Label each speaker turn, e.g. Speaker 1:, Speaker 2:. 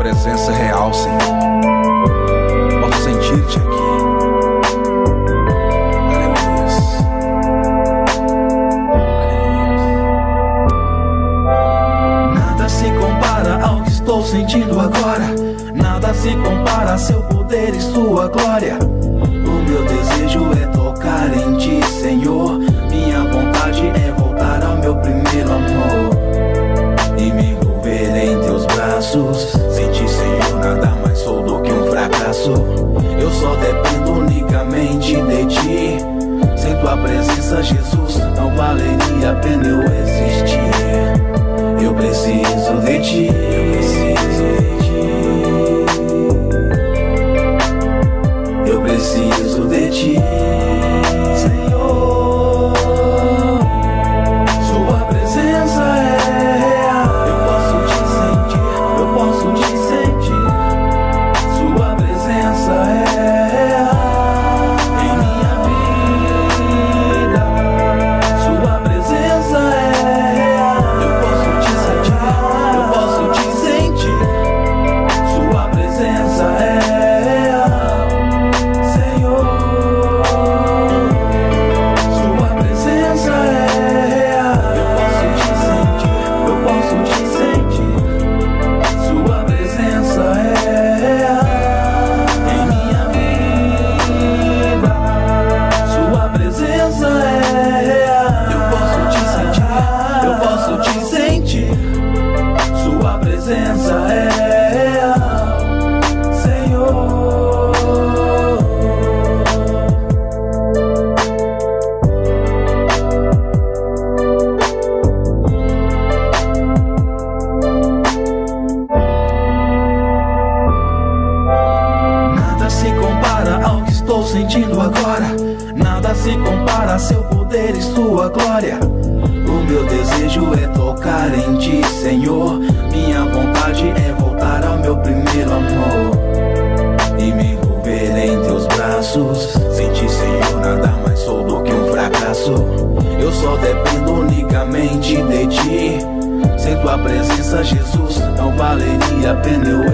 Speaker 1: presença real, Senhor. Posso sentir-te aqui. Aleluia.
Speaker 2: Nada se compara ao que estou sentindo agora. Nada se compara a seu poder e sua glória. O meu desejo é tocar em ti, Senhor. Minha vontade é voltar ao meu primeiro amor e me envolver em teus braços. Sem ti, Senhor, nada mais sou do que um fracasso. Eu só dependo unicamente de ti. Sem tua presença, Jesus, não valeria a pena eu existir. Eu preciso de ti, eu preciso de ti. Eu preciso de ti, Senhor. Sua presença é real. Eu posso te sentir, eu posso te sentir. Sua presença é real em minha vida. Sua presença é real. Eu posso te sentir, eu posso te sentir. Sua presença é real, Senhor. Sua presença é real. Eu posso te sentir, eu posso te sentir. Sua presença é real em minha vida. Sua presença é real. Eu posso te sentir, eu posso te sentir. Sua presença é real, Senhor. Nada se compara ao que estou sentindo agora. Nada se compara a seu poder e sua glória. O meu desejo é tocar em ti, Senhor. Minha vontade é voltar ao meu primeiro amor e me envolver em teus braços. Sem ti, Senhor, nada mais sou do que um fracasso. Eu só dependo unicamente de ti. Sem tua presença, Jesus, não valeria a pena eu